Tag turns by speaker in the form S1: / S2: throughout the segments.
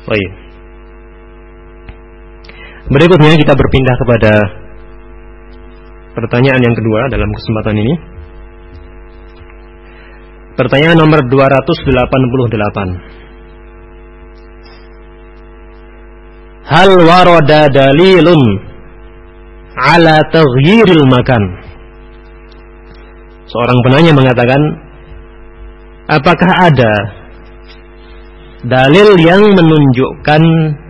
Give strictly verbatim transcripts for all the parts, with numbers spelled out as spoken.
S1: Baik. Berikutnya kita berpindah kepada pertanyaan yang kedua dalam kesempatan ini. Pertanyaan nomor dua ratus delapan puluh delapan. Hal warada dalilun ala taghyiril makan? Seorang penanya mengatakan, apakah ada dalil yang menunjukkan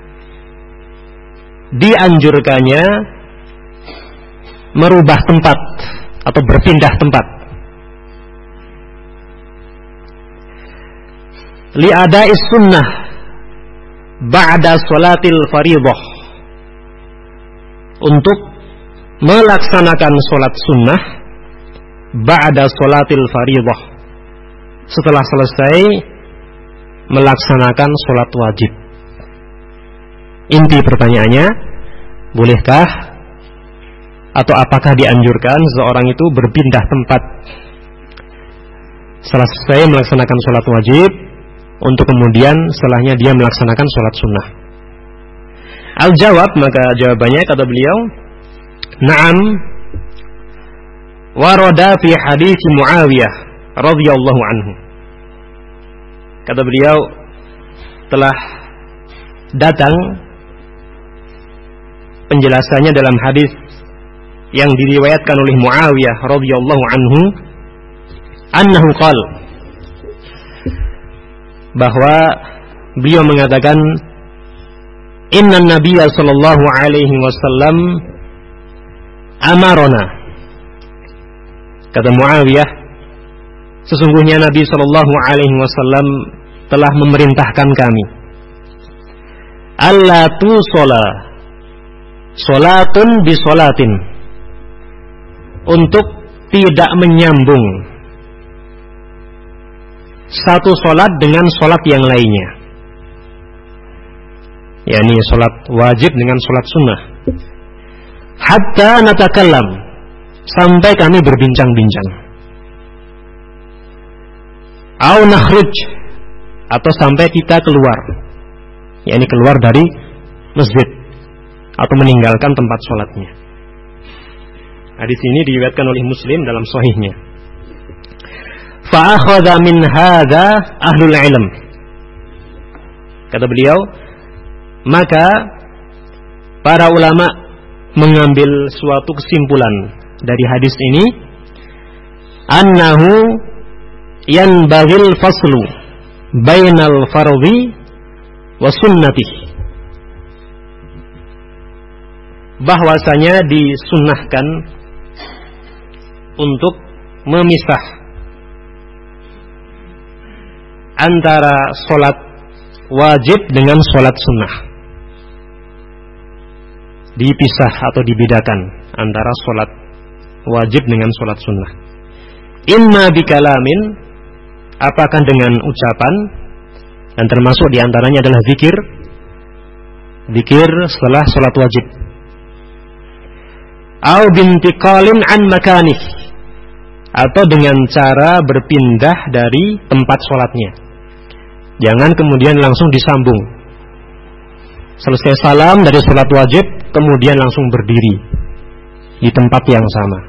S1: dianjurkannya merubah tempat atau berpindah tempat? Li'ada'is sunnah ba'da sholatil fardhah, untuk melaksanakan sholat sunnah ba'da sholatil fardhah, setelah selesai melaksanakan sholat wajib. Inti pertanyaannya, bolehkah atau apakah dianjurkan seorang itu berpindah tempat setelah selesai melaksanakan sholat wajib untuk kemudian setelahnya dia melaksanakan sholat sunnah? Al-jawab, maka jawabannya kata beliau, na'am warada fi hadits Muawiyah radhiyallahu anhu. Kata beliau, telah datang penjelasannya dalam hadis yang diriwayatkan oleh Muawiyah radhiyallahu anhu, annahu qala, bahwa beliau mengatakan, inna nabiyya sallallahu alaihi wasallam amarona. Kata Muawiyah, sesungguhnya Nabi sallallahu alaihi wasallam telah memerintahkan kami, alla tusola solatun bisolatin, untuk tidak menyambung satu solat dengan solat yang lainnya, yakni solat wajib dengan solat sunnah, hatta natakallam, sampai kami berbincang-bincang, au nakhruj, atau sampai kita keluar, yakni keluar dari masjid atau meninggalkan tempat sholatnya. Hadis ini diriwayatkan oleh Muslim dalam sahihnya. Fa akhadha min hadza ahlul ilm. Kata beliau, maka para ulama mengambil suatu kesimpulan dari hadis ini, annahu yanbaghil faslu bainal fardhi wa sunnatih, bahwasanya disunnahkan untuk memisah antara sholat wajib dengan sholat sunnah, dipisah atau dibedakan antara sholat wajib dengan sholat sunnah. Imma bikalamin, apakah dengan ucapan, dan termasuk diantaranya adalah zikir, zikir setelah sholat wajib, au bintiqalin an makanih, atau dengan cara berpindah dari tempat sholatnya. Jangan kemudian langsung disambung, selesai salam dari sholat wajib kemudian langsung berdiri di tempat yang sama.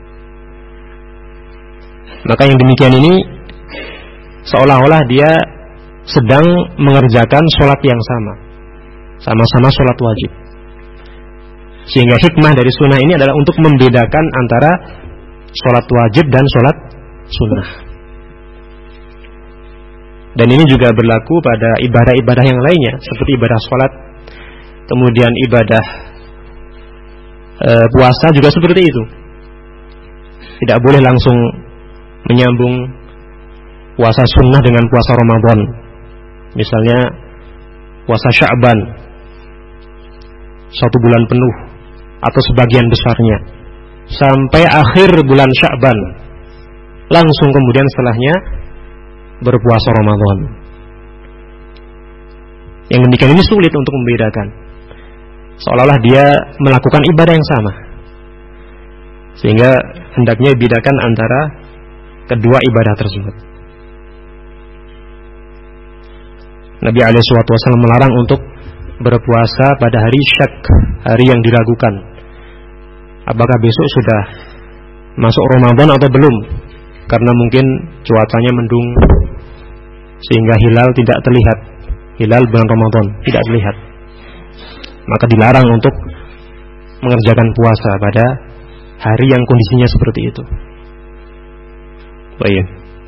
S1: Maka yang demikian ini seolah-olah dia sedang mengerjakan sholat yang sama, sama-sama sholat wajib. Sehingga hikmah dari sunnah ini adalah untuk membedakan antara sholat wajib dan sholat sunnah. Dan ini juga berlaku pada ibadah-ibadah yang lainnya, seperti ibadah sholat, kemudian ibadah e, puasa juga seperti itu. Tidak boleh langsung menyambung puasa sunnah dengan puasa Ramadan. Misalnya puasa Sya'ban satu bulan penuh atau sebagian besarnya sampai akhir bulan Sya'ban, langsung kemudian setelahnya berpuasa Ramadan. Yang demikian ini sulit untuk membedakan, seolah-olah dia melakukan ibadah yang sama, sehingga hendaknya bedakan antara kedua ibadah tersebut. Nabi alaihi wasallam melarang untuk berpuasa pada hari syak, hari yang diragukan. Apakah besok sudah masuk Ramadan atau belum? Karena mungkin cuacanya mendung sehingga hilal tidak terlihat. Hilal bulan Ramadan tidak terlihat. Maka dilarang untuk mengerjakan puasa pada hari yang kondisinya seperti itu. Baik.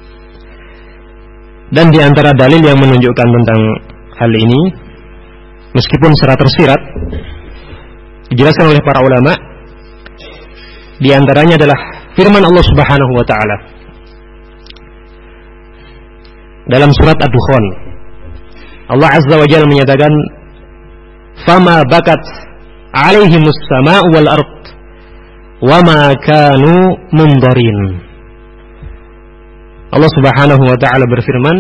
S1: Dan di antara dalil yang menunjukkan tentang hal ini, meskipun secara tersirat dijelaskan oleh para ulama, di antaranya adalah firman Allah Subhanahu wa taala dalam surat Ad-Dukhan. Allah Azza wa Jalla menyatakan, "Fama bakat 'alaihimus sama'u wal ard wa ma kanu mundarin." Allah Subhanahu wa taala berfirman,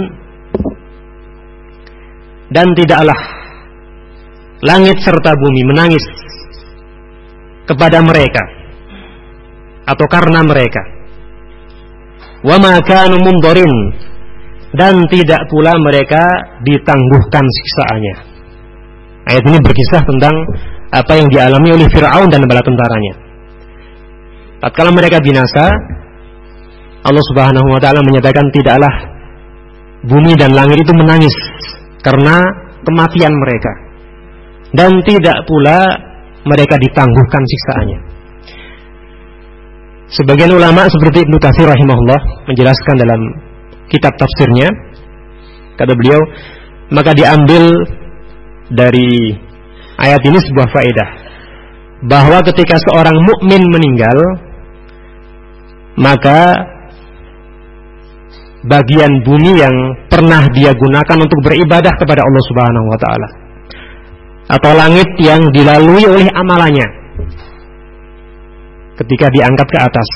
S1: dan tidaklah langit serta bumi menangis kepada mereka atau karena mereka. Wa ma kanu mundarin, dan tidak pula mereka ditangguhkan siksaannya. Ayat ini berkisah tentang apa yang dialami oleh Fir'aun dan bala tentaranya. Tatkala mereka binasa, Allah Subhanahu wa taala menyatakan tidaklah bumi dan langit itu menangis karena kematian mereka, dan tidak pula mereka ditangguhkan siksaannya. Sebagian ulama seperti Ibnu Katsir rahimahullah menjelaskan dalam kitab tafsirnya, kata beliau, maka diambil dari ayat ini sebuah faedah, bahwa ketika seorang mukmin meninggal, maka bagian bumi yang pernah dia gunakan untuk beribadah kepada Allah Subhanahu wa taala, atau langit yang dilalui oleh amalannya, ketika diangkat ke atas,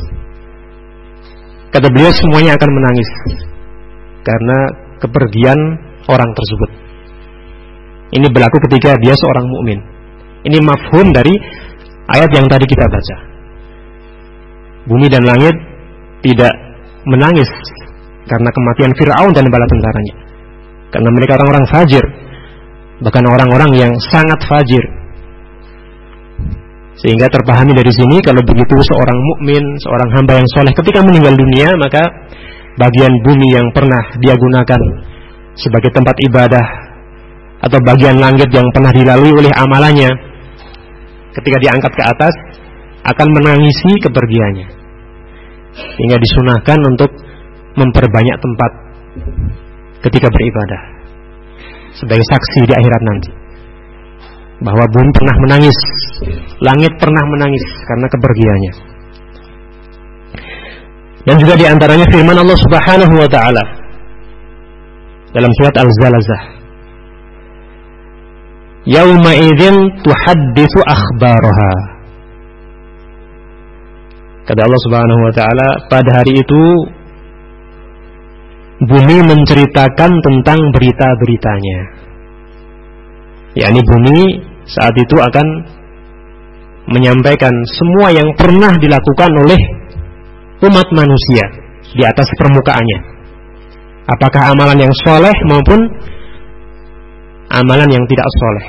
S1: kata beliau, semuanya akan menangis karena kepergian orang tersebut. Ini berlaku ketika dia seorang mukmin. Ini mafhum dari ayat yang tadi kita baca. Bumi dan langit tidak menangis karena kematian Fir'aun dan bala tentaranya, karena mereka orang-orang fajir, bahkan orang-orang yang sangat fajir. Sehingga terpahami dari sini, kalau begitu seorang mukmin, seorang hamba yang soleh ketika meninggal dunia, maka bagian bumi yang pernah dia gunakan sebagai tempat ibadah, atau bagian langit yang pernah dilalui oleh amalannya, ketika diangkat ke atas akan menangisi kepergiannya, hingga disunahkan untuk memperbanyak tempat ketika beribadah sebagai saksi di akhirat nanti, bahwa bumi pernah menangis, langit pernah menangis karena kepergiannya. Dan juga di antaranya firman Allah Subhanahu wa taala dalam surat Al-Zalzlah, "Yauma idzin tuhadditsu akhbaraha." Kata Allah Subhanahu wa taala, pada hari itu bumi menceritakan tentang berita-beritanya. Yakni bumi saat itu akan menyampaikan semua yang pernah dilakukan oleh umat manusia di atas permukaannya, apakah amalan yang soleh maupun amalan yang tidak soleh,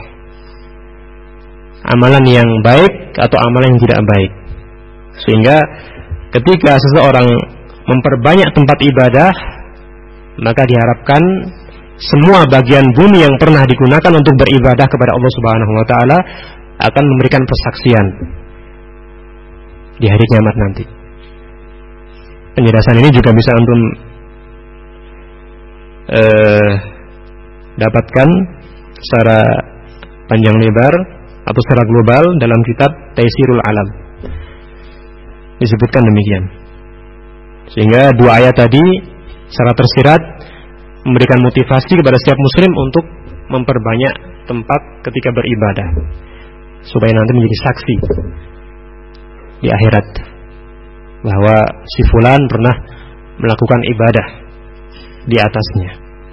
S1: amalan yang baik atau amalan yang tidak baik. Sehingga ketika seseorang memperbanyak tempat ibadah, maka diharapkan semua bagian bumi yang pernah digunakan untuk beribadah kepada Allah Subhanahu wa taala akan memberikan persaksian di hari kiamat nanti. Penjelasan ini juga bisa antum eh, dapatkan secara panjang lebar atau secara global dalam kitab Taisirul Alam. Disebutkan demikian. Sehingga dua ayat tadi secara tersirat memberikan motivasi kepada setiap muslim untuk memperbanyak tempat ketika beribadah, supaya nanti menjadi saksi di akhirat bahwa si fulan pernah melakukan ibadah di atasnya.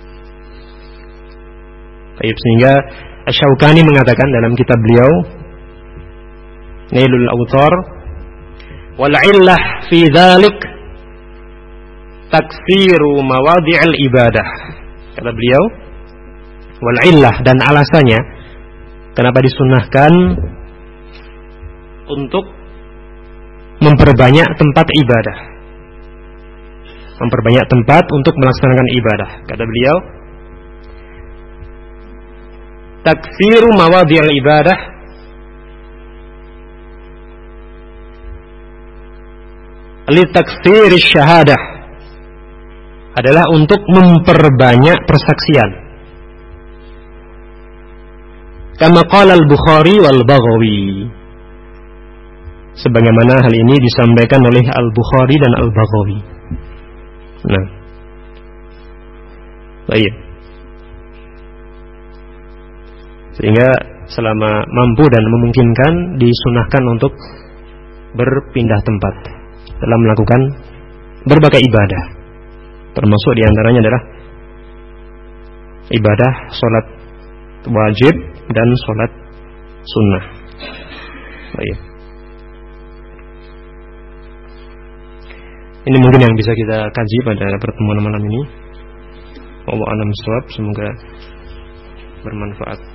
S1: Baik, sehingga Asy-Syaukani mengatakan dalam kitab beliau Nailul Awtar, wal illah fi dzalik taksiru mawadi'il ibadah. Kata beliau, wal illah, dan alasannya kenapa disunahkan untuk memperbanyak tempat ibadah, memperbanyak tempat untuk melaksanakan ibadah. Kata beliau, takfiru mawadhi'il ibadah li takfir syahadah, adalah untuk memperbanyak persaksian. Kama qala al-Bukhari wal Baghawi, sebagaimana hal ini disampaikan oleh Al-Bukhari dan Al-Baghawi. Nah, baik. Sehingga selama mampu dan memungkinkan disunahkan untuk berpindah tempat dalam melakukan berbagai ibadah, termasuk diantaranya adalah ibadah sholat wajib dan sholat sunnah. Baik. Ini mungkin yang bisa kita kaji pada pertemuan malam ini. Wallahu a'lam bishawab. Semoga bermanfaat.